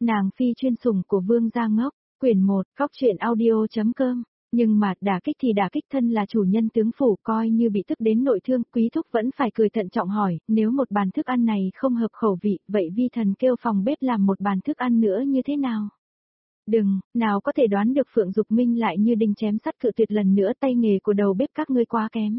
Nàng phi chuyên sủng của Vương gia ngốc, quyển 1, góc truyện audio.com. Nhưng mà đả kích thì đả kích, thân là chủ nhân tướng phủ, coi như bị tức đến nội thương, Quý thúc vẫn phải cười thận trọng hỏi, nếu một bàn thức ăn này không hợp khẩu vị, vậy vi thần kêu phòng bếp làm một bàn thức ăn nữa như thế nào? Đừng, nào có thể đoán được Phượng Dục Minh lại như đinh chém sắt cự tuyệt lần nữa, tay nghề của đầu bếp các ngươi quá kém.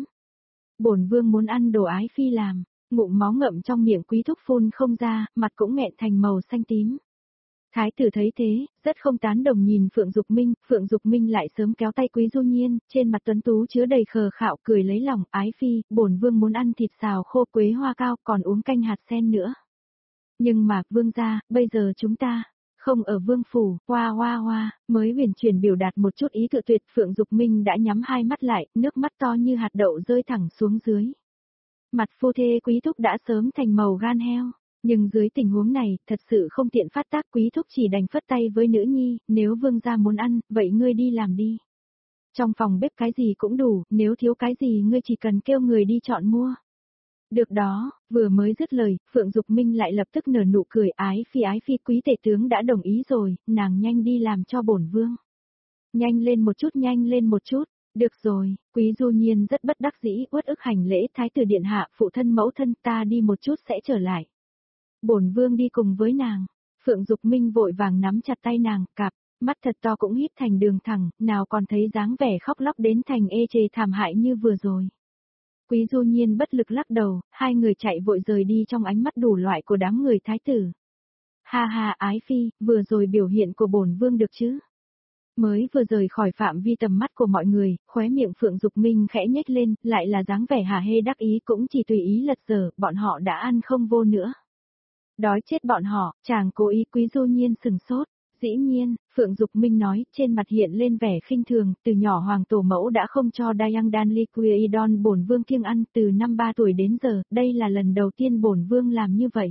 Bổn vương muốn ăn đồ ái phi làm. Ngụm máu ngậm trong miệng Quý thúc phun không ra, mặt cũng nghẹn thành màu xanh tím. Thái tử thấy thế, rất không tán đồng nhìn Phượng Dục Minh lại sớm kéo tay Quý Du Nhiên, trên mặt tuấn tú chứa đầy khờ khạo, cười lấy lòng, ái phi, bổn vương muốn ăn thịt xào khô quế hoa cao, còn uống canh hạt sen nữa. Nhưng mà, vương gia, bây giờ chúng ta không ở vương phủ, hoa, mới huyền chuyển biểu đạt một chút ý cự tuyệt, Phượng Dục Minh đã nhắm hai mắt lại, nước mắt to như hạt đậu rơi thẳng xuống dưới. Mặt phu thê Quý thúc đã sớm thành màu gan heo, nhưng dưới tình huống này, thật sự không tiện phát tác, Quý thúc chỉ đành phất tay với nữ nhi, nếu vương gia muốn ăn, vậy ngươi đi làm đi. Trong phòng bếp cái gì cũng đủ, nếu thiếu cái gì ngươi chỉ cần kêu người đi chọn mua. Được đó, vừa mới dứt lời, Phượng Dục Minh lại lập tức nở nụ cười, ái phi, quý tể tướng đã đồng ý rồi, nàng nhanh đi làm cho bổn vương. Nhanh lên một chút. Được rồi, Quý Du Nhiên rất bất đắc dĩ, uất ức hành lễ, thái tử điện hạ, phụ thân mẫu thân, ta đi một chút sẽ trở lại. Bổn vương đi cùng với nàng. Phượng Dục Minh vội vàng nắm chặt tay nàng, cặp mắt thật to cũng híp thành đường thẳng, nào còn thấy dáng vẻ khóc lóc đến thành ê chề thảm hại như vừa rồi. Quý Du Nhiên bất lực lắc đầu, hai người chạy vội rời đi trong ánh mắt đủ loại của đám người thái tử. Ha, ái phi, vừa rồi biểu hiện của bổn vương được chứ? Mới vừa rời khỏi phạm vi tầm mắt của mọi người, khóe miệng Phượng Dục Minh khẽ nhếch lên, lại là dáng vẻ hả hê đắc ý, cũng chỉ tùy ý lật dở, bọn họ đã ăn không vô nữa. Đói chết bọn họ, chàng cố ý. Quý Du Nhiên sừng sốt. Dĩ nhiên, Phượng Dục Minh nói, trên mặt hiện lên vẻ khinh thường, từ nhỏ hoàng tổ mẫu đã không cho Dayang Dan Liquiidon bổn vương kiêng ăn, từ năm 3 tuổi đến giờ, đây là lần đầu tiên bổn vương làm như vậy.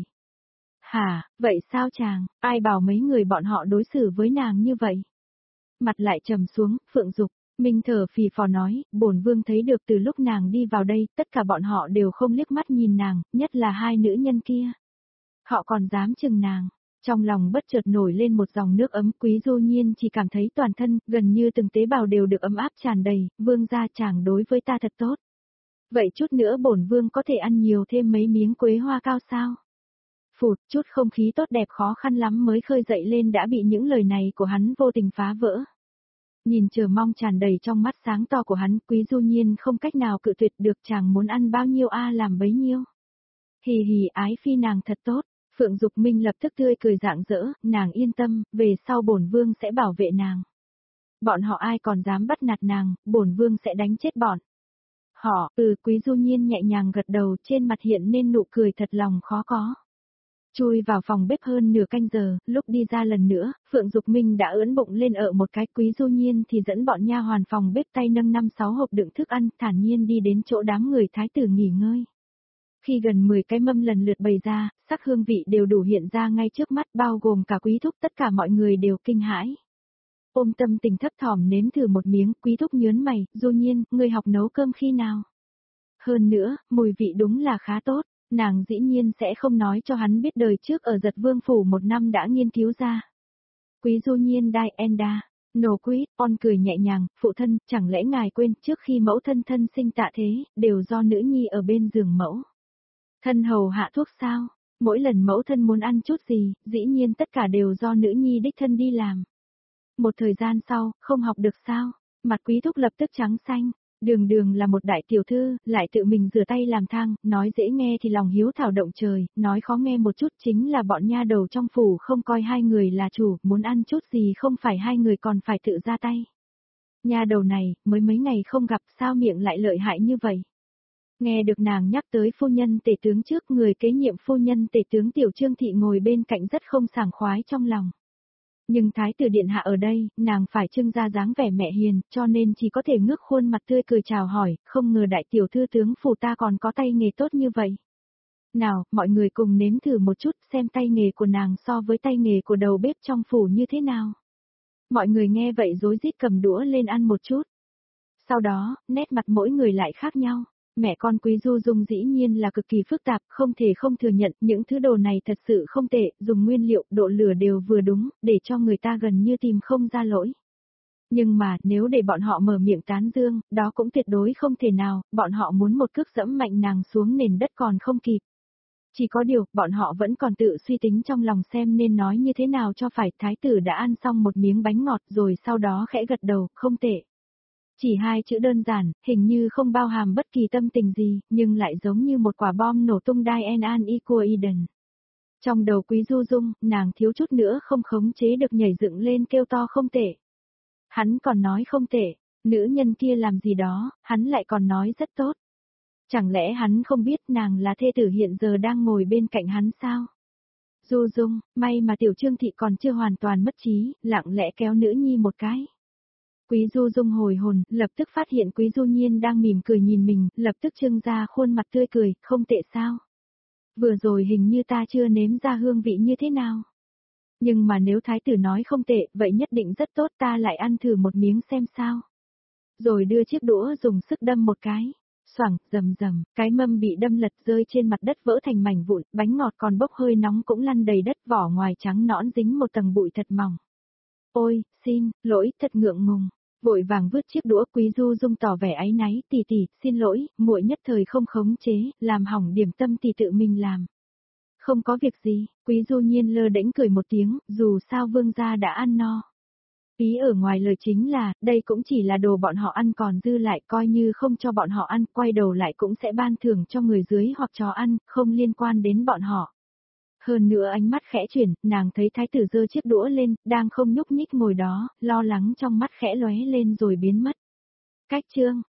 Hả, vậy sao chàng, ai bảo mấy người bọn họ đối xử với nàng như vậy? Mặt lại trầm xuống, Phượng Dục Minh thở phì phò nói, bổn vương thấy được từ lúc nàng đi vào đây, tất cả bọn họ đều không liếc mắt nhìn nàng, nhất là hai nữ nhân kia. Họ còn dám chừng nàng. Trong lòng bất chợt nổi lên một dòng nước ấm, Quý Du Nhiên chỉ cảm thấy toàn thân, gần như từng tế bào đều được ấm áp tràn đầy, vương gia chàng đối với ta thật tốt. Vậy chút nữa bổn vương có thể ăn nhiều thêm mấy miếng quế hoa cao sao? Phụt, chút không khí tốt đẹp khó khăn lắm mới khơi dậy lên đã bị những lời này của hắn vô tình phá vỡ. Nhìn chờ mong tràn đầy trong mắt sáng to của hắn, Quý Du Nhiên không cách nào cự tuyệt được, chàng muốn ăn bao nhiêu làm bấy nhiêu. Hì, ái phi nàng thật tốt. Phượng Dục Minh lập tức tươi cười rạng rỡ, nàng yên tâm, về sau bổn vương sẽ bảo vệ nàng. Bọn họ ai còn dám bắt nạt nàng, bổn vương sẽ đánh chết bọn họ. Quý Du Nhiên nhẹ nhàng gật đầu, trên mặt hiện nên nụ cười thật lòng khó có. Chui vào phòng bếp hơn nửa canh giờ, lúc đi ra lần nữa, Phượng Dục Minh đã ưỡn bụng lên ở một cái, Quý Du Nhiên thì dẫn bọn nha hoàn phòng bếp tay nâng 5-6 hộp đựng thức ăn, thản nhiên đi đến chỗ đám người thái tử nghỉ ngơi. Khi gần 10 cái mâm lần lượt bày ra, sắc hương vị đều đủ hiện ra ngay trước mắt, bao gồm cả Quý thúc, tất cả mọi người đều kinh hãi. Ôm tâm tình thấp thỏm nếm thử một miếng, Quý thúc nhớn mày, Du Nhiên, ngươi học nấu cơm khi nào? Hơn nữa, mùi vị đúng là khá tốt, nàng dĩ nhiên sẽ không nói cho hắn biết đời trước ở Giật Vương phủ 1 năm đã nghiên cứu ra. Quý Du Nhiên đai enda. Nô Quý, on cười nhẹ nhàng, phụ thân, chẳng lẽ ngài quên trước khi mẫu thân thân sinh tạ thế, đều do nữ nhi ở bên giường mẫu. Thân hầu hạ thuốc sao? Mỗi lần mẫu thân muốn ăn chút gì, dĩ nhiên tất cả đều do nữ nhi đích thân đi làm. Một thời gian sau, không học được sao? Mặt Quý thúc lập tức trắng xanh. Đường là một đại tiểu thư, lại tự mình rửa tay làm thang, nói dễ nghe thì lòng hiếu thảo động trời, nói khó nghe một chút chính là bọn nha đầu trong phủ không coi hai người là chủ, muốn ăn chút gì không phải hai người còn phải tự ra tay. Nha đầu này, mới mấy ngày không gặp sao miệng lại lợi hại như vậy. Nghe được nàng nhắc tới phu nhân tể tướng trước, người kế nhiệm phu nhân tể tướng Tiểu Trương Thị ngồi bên cạnh rất không sảng khoái trong lòng. Nhưng thái tử điện hạ ở đây, nàng phải trưng ra dáng vẻ mẹ hiền, cho nên chỉ có thể ngước khuôn mặt tươi cười chào hỏi, không ngờ đại tiểu thư tướng phủ ta còn có tay nghề tốt như vậy. Nào, mọi người cùng nếm thử một chút xem tay nghề của nàng so với tay nghề của đầu bếp trong phủ như thế nào. Mọi người nghe vậy rối rít cầm đũa lên ăn một chút. Sau đó, nét mặt mỗi người lại khác nhau. Mẹ con Quý Du Dung dĩ nhiên là cực kỳ phức tạp, không thể không thừa nhận những thứ đồ này thật sự không tệ, dùng nguyên liệu, độ lửa đều vừa đúng, để cho người ta gần như tìm không ra lỗi. Nhưng mà, nếu để bọn họ mở miệng tán dương, đó cũng tuyệt đối không thể nào, bọn họ muốn một cước dẫm mạnh nàng xuống nền đất còn không kịp. Chỉ có điều, bọn họ vẫn còn tự suy tính trong lòng xem nên nói như thế nào cho phải, thái tử đã ăn xong một miếng bánh ngọt rồi sau đó khẽ gật đầu, không tệ. Chỉ hai chữ đơn giản, hình như không bao hàm bất kỳ tâm tình gì, nhưng lại giống như một quả bom nổ tung Diane An Eden. Trong đầu Quý Du Dung, nàng thiếu chút nữa không khống chế được nhảy dựng lên kêu to không tệ. Hắn còn nói không tệ, nữ nhân kia làm gì đó, hắn lại còn nói rất tốt. Chẳng lẽ hắn không biết nàng là thê tử hiện giờ đang ngồi bên cạnh hắn sao? Du Dung, may mà tiểu Trương Thị còn chưa hoàn toàn mất trí, lặng lẽ kéo nữ nhi một cái. Quý Du Dung hồi hồn, lập tức phát hiện Quý Du Nhiên đang mỉm cười nhìn mình, lập tức trưng ra khuôn mặt tươi cười, không tệ sao? Vừa rồi hình như ta chưa nếm ra hương vị như thế nào. Nhưng mà nếu thái tử nói không tệ, vậy nhất định rất tốt, ta lại ăn thử một miếng xem sao. Rồi đưa chiếc đũa dùng sức đâm một cái. Xoảng, rầm rầm, cái mâm bị đâm lật rơi trên mặt đất vỡ thành mảnh vụn, bánh ngọt còn bốc hơi nóng cũng lăn đầy đất, vỏ ngoài trắng nõn dính một tầng bụi thật mỏng. Ôi, xin, lỗi, thật ngượng ngùng. Vội vàng vứt chiếc đũa, Quý Du Dung tỏ vẻ áy náy, tỷ tỷ, xin lỗi, muội nhất thời không khống chế, làm hỏng điểm tâm tỷ tự mình làm. Không có việc gì, Quý Du Nhiên lơ đễnh cười một tiếng, dù sao vương gia đã ăn no. Ý ở ngoài lời chính là, đây cũng chỉ là đồ bọn họ ăn còn dư lại, coi như không cho bọn họ ăn, quay đầu lại cũng sẽ ban thưởng cho người dưới hoặc chó ăn, không liên quan đến bọn họ. Hơn nữa ánh mắt khẽ chuyển, nàng thấy thái tử giơ chiếc đũa lên, đang không nhúc nhích ngồi đó, lo lắng trong mắt khẽ lóe lên rồi biến mất. Cách chương,